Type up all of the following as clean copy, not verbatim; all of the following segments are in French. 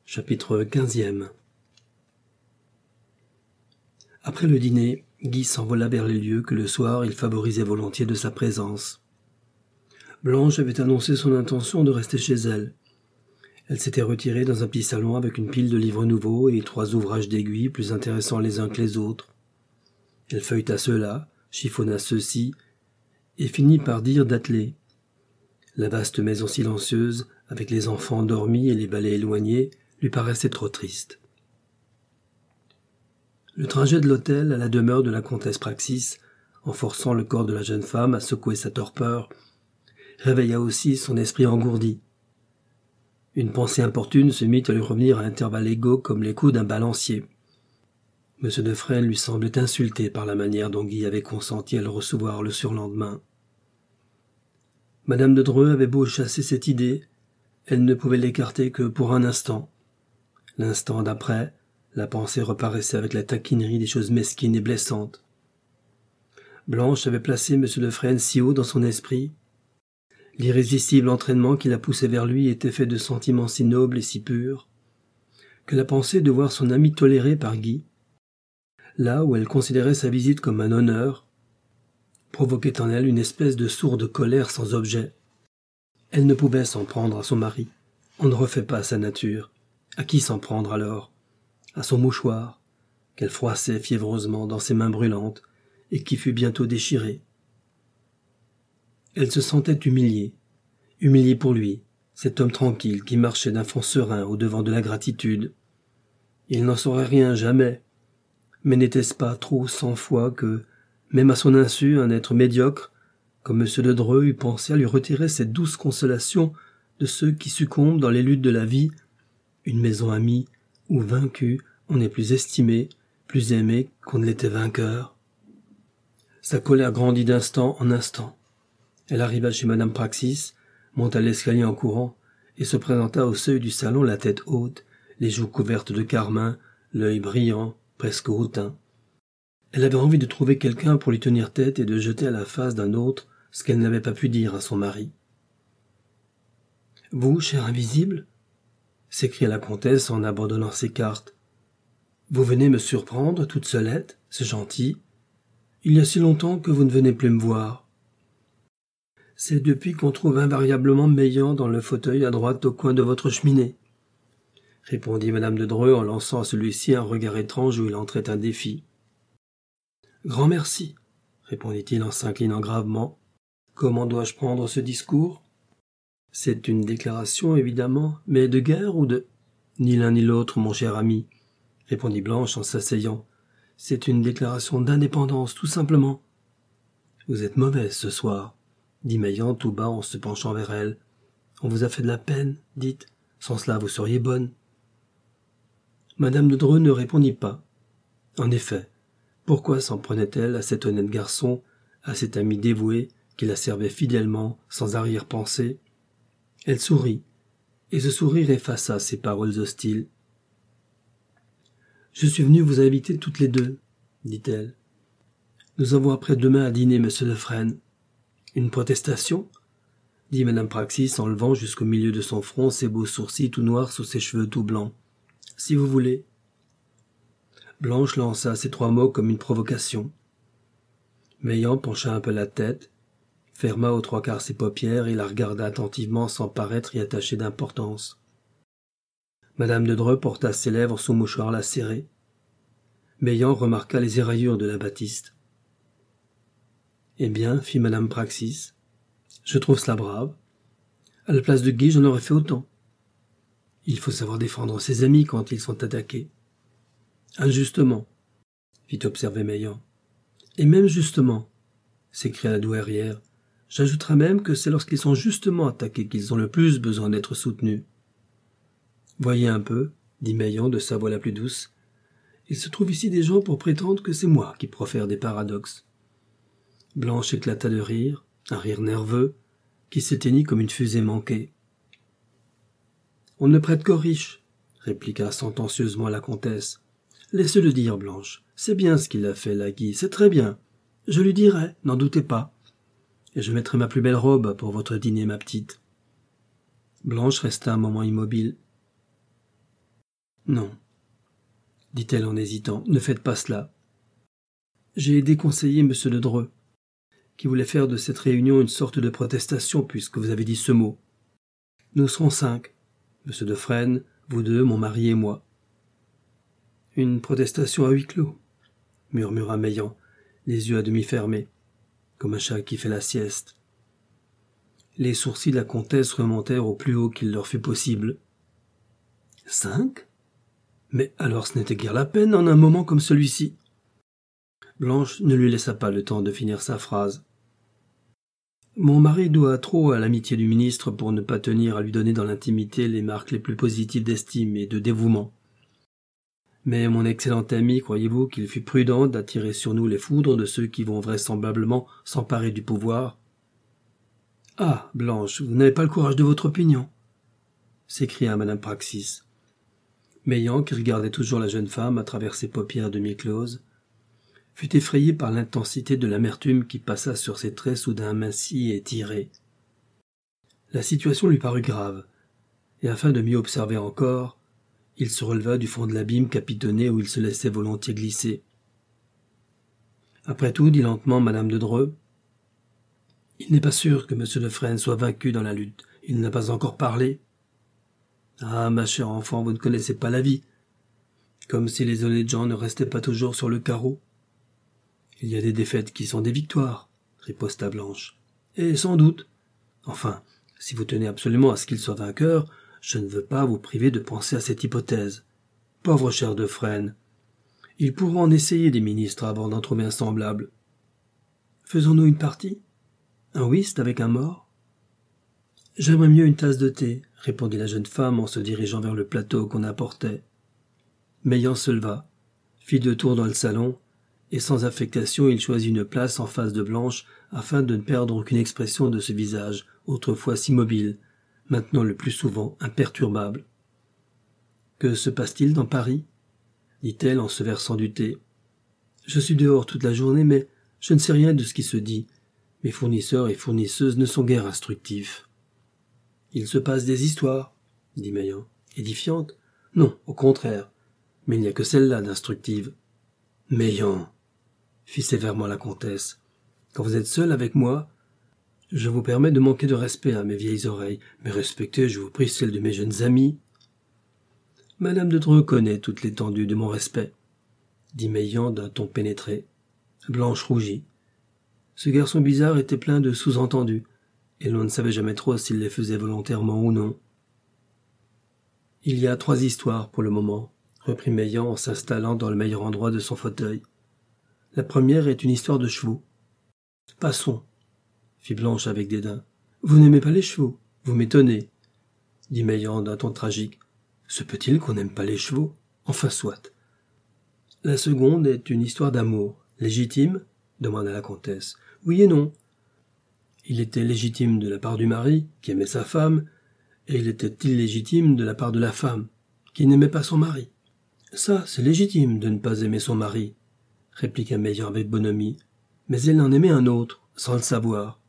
Chapitre 15e. Après le dîner, Guy s'envola vers les lieux que le soir il favorisait volontiers de sa présence. Blanche avait annoncé son intention de rester chez elle. Elle s'était retirée dans un petit salon avec une pile de livres nouveaux et 3 ouvrages d'aiguille plus intéressants les uns que les autres. Elle feuilleta ceux-là, chiffonna ceux-ci, et finit par dire d'atteler. La vaste maison silencieuse, avec les enfants endormis et les balais éloignés, lui paraissait trop triste. Le trajet de l'hôtel à la demeure de la comtesse Praxis, en forçant le corps de la jeune femme à secouer sa torpeur, réveilla aussi son esprit engourdi. Une pensée importune se mit à lui revenir à intervalles égaux comme les coups d'un balancier. M. de Fresnes lui semblait insulté par la manière dont Guy avait consenti à le recevoir le surlendemain. Madame de Dreux avait beau chasser cette idée, elle ne pouvait l'écarter que pour un instant. L'instant d'après, la pensée reparaissait avec la taquinerie des choses mesquines et blessantes. Blanche avait placé M. de Fresnes si haut dans son esprit. L'irrésistible entraînement qui la poussait vers lui était fait de sentiments si nobles et si purs, que la pensée de voir son amie tolérée par Guy, là où elle considérait sa visite comme un honneur, provoquait en elle une espèce de sourde colère sans objet. Elle ne pouvait s'en prendre à son mari. On ne refait pas sa nature. À qui s'en prendre alors? À son mouchoir, qu'elle froissait fiévreusement dans ses mains brûlantes et qui fut bientôt déchiré. Elle se sentait humiliée pour lui, cet homme tranquille qui marchait d'un front serein au-devant de la gratitude. Il n'en saurait rien jamais, mais n'était-ce pas trop 100 fois que, même à son insu, un être médiocre, comme M. de Dreux, eût pensé à lui retirer cette douce consolation de ceux qui succombent dans les luttes de la vie, une maison amie où vaincu on est plus estimé, plus aimé qu'on ne l'était vainqueur. Sa colère grandit d'instant en instant. Elle arriva chez Madame Praxis, monta l'escalier en courant et se présenta au seuil du salon la tête haute, les joues couvertes de carmin, l'œil brillant, presque hautain. Elle avait envie de trouver quelqu'un pour lui tenir tête et de jeter à la face d'un autre ce qu'elle n'avait pas pu dire à son mari. « Vous, cher invisible ?» s'écria la comtesse en abandonnant ses cartes. « Vous venez me surprendre, toute seulette, c'est gentil. Il y a si longtemps que vous ne venez plus me voir. » « C'est depuis qu'on trouve invariablement Meillant dans le fauteuil à droite au coin de votre cheminée, » répondit madame de Dreux en lançant à celui-ci un regard étrange où il entrait un défi. « Grand merci, » répondit-il en s'inclinant gravement. « Comment dois-je prendre ce discours ? C'est une déclaration, évidemment, mais de guerre ou de... »« Ni l'un ni l'autre, mon cher ami, » répondit Blanche en s'asseyant. « C'est une déclaration d'indépendance, tout simplement. »« Vous êtes mauvaise ce soir, » dit Meillant tout bas en se penchant vers elle. « On vous a fait de la peine, dites. Sans cela, vous seriez bonne. » Madame de Dreux ne répondit pas. En effet, pourquoi s'en prenait-elle à cet honnête garçon, à cet ami dévoué qui la servait fidèlement, sans arrière-pensée? Elle sourit, et ce sourire effaça ses paroles hostiles. « Je suis venue vous inviter toutes les deux, » dit-elle. « Nous avons après-demain à dîner, monsieur de Fresnes. »« Une protestation ?» dit madame Praxis en levant jusqu'au milieu de son front ses beaux sourcils tout noirs sous ses cheveux tout blancs. « Si vous voulez. » Blanche lança ces 3 mots comme une provocation. Meillant pencha un peu la tête, ferma aux 3/4 ses paupières et la regarda attentivement sans paraître y attacher d'importance. Madame de Dreux porta ses lèvres sous mouchoir lacéré. Meillant remarqua les éraillures de la batiste. « Eh bien, fit madame Praxis, je trouve cela brave. À la place de Guy, j'en aurais fait autant. Il faut savoir défendre ses amis quand ils sont attaqués. »« Injustement, » fit observer Meillant. « Et même justement, » s'écria la douairière. « J'ajouterai même que c'est lorsqu'ils sont justement attaqués qu'ils ont le plus besoin d'être soutenus. »« Voyez un peu, » dit Meillant de sa voix la plus douce. « Il se trouve ici des gens pour prétendre que c'est moi qui profère des paradoxes. » Blanche éclata de rire, un rire nerveux, qui s'éteignit comme une fusée manquée. « On ne prête qu'aux riches, » répliqua sentencieusement la comtesse. « Laissez-le dire, Blanche. C'est bien ce qu'il a fait, là, Guy, c'est très bien. Je lui dirai, n'en doutez pas. Et je mettrai ma plus belle robe pour votre dîner, ma petite. » Blanche resta un moment immobile. Non, dit-elle en hésitant, ne faites pas cela. J'ai déconseillé M. de Dreux, qui voulait faire de cette réunion une sorte de protestation puisque vous avez dit ce mot. Nous serons 5, M. de Fresnes, vous deux, mon mari et moi. Une protestation à huis clos, murmura Meillant, les yeux à demi fermés, comme un chat qui fait la sieste. Les sourcils de la comtesse remontèrent au plus haut qu'il leur fut possible. 5 ? Mais alors ce n'était guère la peine en un moment comme celui-ci. Blanche ne lui laissa pas le temps de finir sa phrase. Mon mari doit trop à l'amitié du ministre pour ne pas tenir à lui donner dans l'intimité les marques les plus positives d'estime et de dévouement. Mais mon excellent ami, croyez-vous qu'il fût prudent d'attirer sur nous les foudres de ceux qui vont vraisemblablement s'emparer du pouvoir ? Ah, Blanche, vous n'avez pas le courage de votre opinion, s'écria madame Praxis. Meillant, qui regardait toujours la jeune femme à travers ses paupières demi-closes, fut effrayé par l'intensité de l'amertume qui passa sur ses traits soudain amincis et tirés. La situation lui parut grave, et afin de mieux observer encore, il se releva du fond de l'abîme capitonné où il se laissait volontiers glisser. Après tout, dit lentement madame de Dreux, il n'est pas sûr que M. de Fresnes soit vaincu dans la lutte. Il n'a pas encore parlé. Ah, ma chère enfant, vous ne connaissez pas la vie. Comme si les honnêtes gens ne restaient pas toujours sur le carreau. Il y a des défaites qui sont des victoires, riposta Blanche. Et sans doute. Enfin, si vous tenez absolument à ce qu'il soit vainqueur, je ne veux pas vous priver de penser à cette hypothèse. Pauvre cher de Fresnes. Ils pourront en essayer des ministres avant d'en trouver un semblable. Faisons-nous une partie? Un whist avec un mort? J'aimerais mieux une tasse de thé, répondit la jeune femme en se dirigeant vers le plateau qu'on apportait. Meillant se leva, fit 2 tours dans le salon, et sans affectation il choisit une place en face de Blanche afin de ne perdre aucune expression de ce visage, autrefois si mobile, maintenant le plus souvent imperturbable. Que se passe-t-il dans Paris? dit-elle en se versant du thé. Je suis dehors toute la journée, mais je ne sais rien de ce qui se dit. Mes fournisseurs et fournisseuses ne sont guère instructifs. Il se passe des histoires, dit Meillant. Édifiantes? Non, au contraire. Mais il n'y a que celle-là d'instructive. Meillant, fit sévèrement la comtesse, quand vous êtes seul avec moi, je vous permets de manquer de respect à mes vieilles oreilles, mais respectez, je vous prie, celles de mes jeunes amis. Madame de Dreux connaît toute l'étendue de mon respect, dit Meillant d'un ton pénétré. Blanche rougit. Ce garçon bizarre était plein de sous-entendus, et l'on ne savait jamais trop s'il les faisait volontairement ou non. Il y a 3 histoires pour le moment, reprit Meillant en s'installant dans le meilleur endroit de son fauteuil. La première est une histoire de chevaux. Passons, fit Blanche avec dédain. Vous n'aimez pas les chevaux, vous m'étonnez, dit Meillant d'un ton tragique. Se peut-il qu'on n'aime pas les chevaux? Enfin soit. La seconde est une histoire d'amour. Légitime? Demanda la comtesse. Oui et non. Il était légitime de la part du mari, qui aimait sa femme, et il était illégitime de la part de la femme, qui n'aimait pas son mari. Ça, c'est légitime de ne pas aimer son mari, répliqua Meillant avec bonhomie, mais elle en aimait un autre, sans le savoir.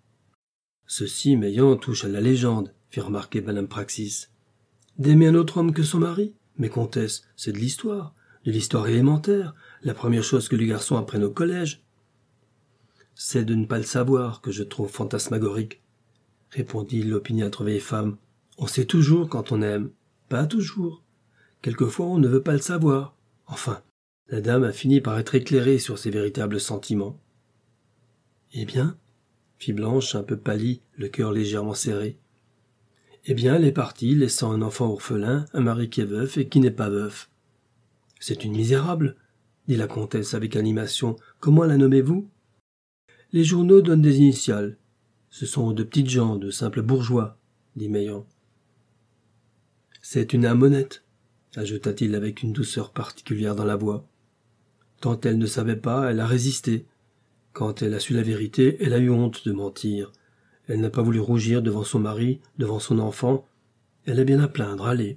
Ceci, Meillant, touche à la légende, fit remarquer madame Praxis. D'aimer un autre homme que son mari? Mais comtesse, c'est de l'histoire élémentaire, la première chose que les garçons apprennent au collège. C'est de ne pas le savoir que je trouve fantasmagorique, répondit l'opiniâtre vieille femme. On sait toujours quand on aime. Pas toujours. Quelquefois on ne veut pas le savoir. Enfin, la dame a fini par être éclairée sur ses véritables sentiments. Eh bien, fit Blanche, un peu pâlie, le cœur légèrement serré. Eh bien, elle est partie, laissant un enfant orphelin, un mari qui est veuf et qui n'est pas veuf. C'est une misérable, dit la comtesse avec animation. Comment la nommez-vous? Les journaux donnent des initiales. Ce sont de petites gens, de simples bourgeois, dit Meillant. C'est une âme honnête, ajouta-t-il avec une douceur particulière dans la voix. Quand elle ne savait pas, elle a résisté. Quand elle a su la vérité, elle a eu honte de mentir. Elle n'a pas voulu rougir devant son mari, devant son enfant. Elle est bien à plaindre, allez.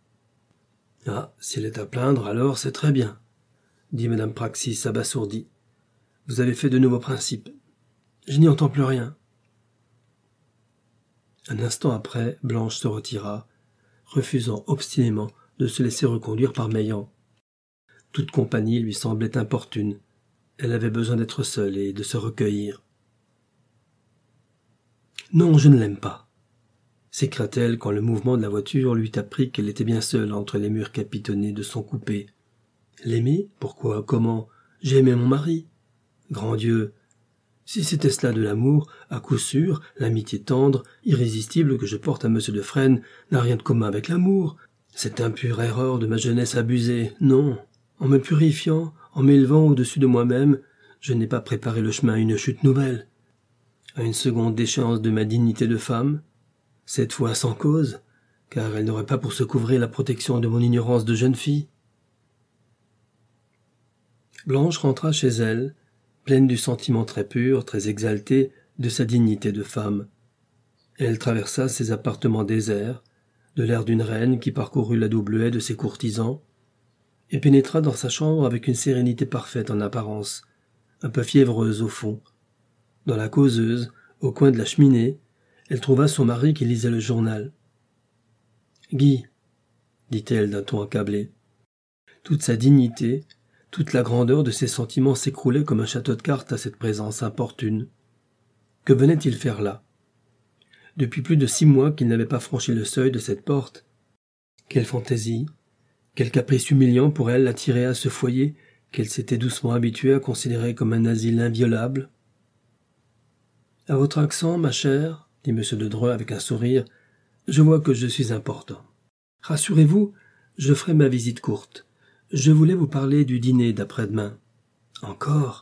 Ah, si elle est à plaindre, alors c'est très bien, dit madame Praxis abasourdie. Vous avez fait de nouveaux principes. Je n'y entends plus rien. Un instant après, Blanche se retira, refusant obstinément de se laisser reconduire par Meillan. Toute compagnie lui semblait importune. Elle avait besoin d'être seule et de se recueillir. « Non, je ne l'aime pas !» s'écria-t-elle quand le mouvement de la voiture lui apprit qu'elle était bien seule entre les murs capitonnés de son coupé. « L'aimer ? Pourquoi ? Comment ? J'ai aimé mon mari. Grand Dieu ! Si c'était cela de l'amour, à coup sûr, l'amitié tendre, irrésistible que je porte à M. de Fresnes n'a rien de commun avec l'amour. Cette impure erreur de ma jeunesse abusée. Non, en me purifiant, en m'élevant au-dessus de moi-même, je n'ai pas préparé le chemin à une chute nouvelle, à une seconde déchéance de ma dignité de femme, cette fois sans cause, car elle n'aurait pas pour se couvrir la protection de mon ignorance de jeune fille. Blanche rentra chez elle, pleine du sentiment très pur, très exalté de sa dignité de femme. Elle traversa ses appartements déserts, de l'air d'une reine qui parcourut la double haie de ses courtisans, et pénétra dans sa chambre avec une sérénité parfaite en apparence, un peu fiévreuse au fond. Dans la causeuse, au coin de la cheminée, elle trouva son mari qui lisait le journal. « Guy, » dit-elle d'un ton accablé. Toute sa dignité, toute la grandeur de ses sentiments s'écroulaient comme un château de cartes à cette présence importune. Que venait-il faire là ? Depuis plus de 6 mois qu'il n'avait pas franchi le seuil de cette porte. Quelle fantaisie, quel caprice humiliant pour elle l'attirer à ce foyer qu'elle s'était doucement habituée à considérer comme un asile inviolable. « À votre accent, ma chère, » dit M. de Dreux avec un sourire, « je vois que je suis important. Rassurez-vous, je ferai ma visite courte. Je voulais vous parler du dîner d'après-demain. »« Encore ?»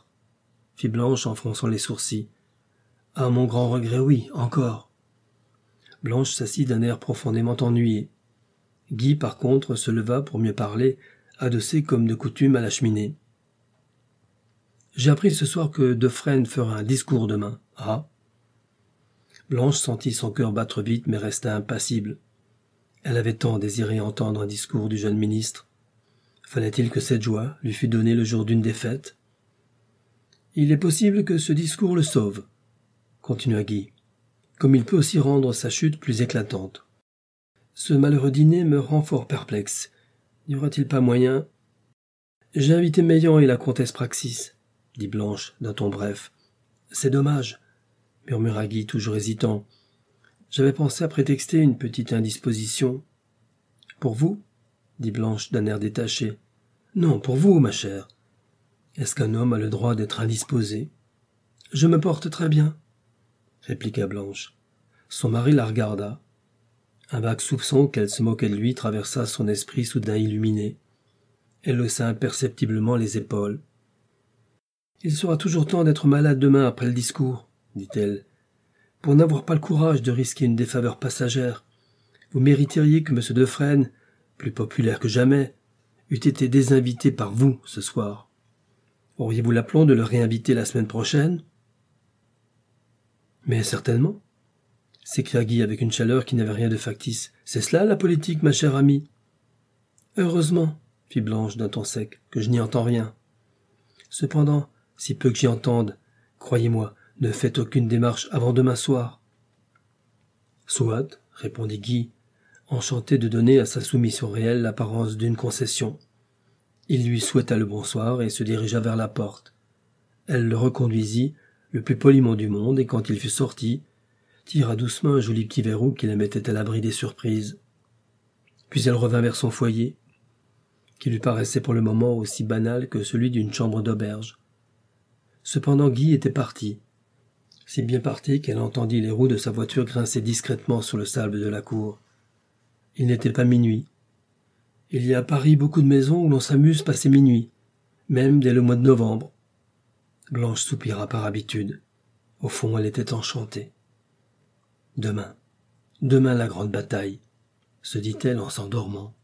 fit Blanche en fronçant les sourcils. « À mon grand regret, oui, encore. » Blanche s'assit d'un air profondément ennuyé. Guy, par contre, se leva pour mieux parler, adossé comme de coutume à la cheminée. « J'ai appris ce soir que de Fresnes fera un discours demain. »« Ah ?» Blanche sentit son cœur battre vite, mais resta impassible. Elle avait tant désiré entendre un discours du jeune ministre. Fallait-il que cette joie lui fût donnée le jour d'une défaite ? « Il est possible que ce discours le sauve, » continua Guy, « comme il peut aussi rendre sa chute plus éclatante. Ce malheureux dîner me rend fort perplexe. N'y aura-t-il pas moyen ? » « J'ai invité Meillan et la comtesse Praxis, » dit Blanche d'un ton bref. « C'est dommage, » murmura Guy, toujours hésitant. « J'avais pensé à prétexter une petite indisposition. »« Pour vous ?» dit Blanche d'un air détaché. « Non, pour vous, ma chère. Est-ce qu'un homme a le droit d'être indisposé ? » « Je me porte très bien, » répliqua Blanche. Son mari la regarda. Un vague soupçon qu'elle se moquait de lui traversa son esprit soudain illuminé. Elle haussa imperceptiblement les épaules. « Il sera toujours temps d'être malade demain après le discours, » dit-elle. « Pour n'avoir pas le courage de risquer une défaveur passagère, vous mériteriez que M. de Fresnes, plus populaire que jamais, eût été désinvité par vous ce soir. Auriez-vous l'aplomb de le réinviter la semaine prochaine ? » « Mais certainement, » s'écria Guy avec une chaleur qui n'avait rien de factice. « C'est cela la politique, ma chère amie. »« Heureusement, » fit Blanche d'un ton sec, « que je n'y entends rien. Cependant, si peu que j'y entende, croyez-moi, ne faites aucune démarche avant demain soir. »« Soit, » répondit Guy, enchanté de donner à sa soumission réelle l'apparence d'une concession. Il lui souhaita le bonsoir et se dirigea vers la porte. Elle le reconduisit, le plus poliment du monde, et quand il fut sorti, tira doucement un joli petit verrou qui la mettait à l'abri des surprises. Puis elle revint vers son foyer, qui lui paraissait pour le moment aussi banal que celui d'une chambre d'auberge. Cependant Guy était parti, si bien parti qu'elle entendit les roues de sa voiture grincer discrètement sur le sable de la cour. Il n'était pas minuit. Il y a à Paris beaucoup de maisons où l'on s'amuse passer minuit, même dès le mois de novembre. Blanche soupira par habitude. Au fond, elle était enchantée. Demain la grande bataille, se dit-elle en s'endormant.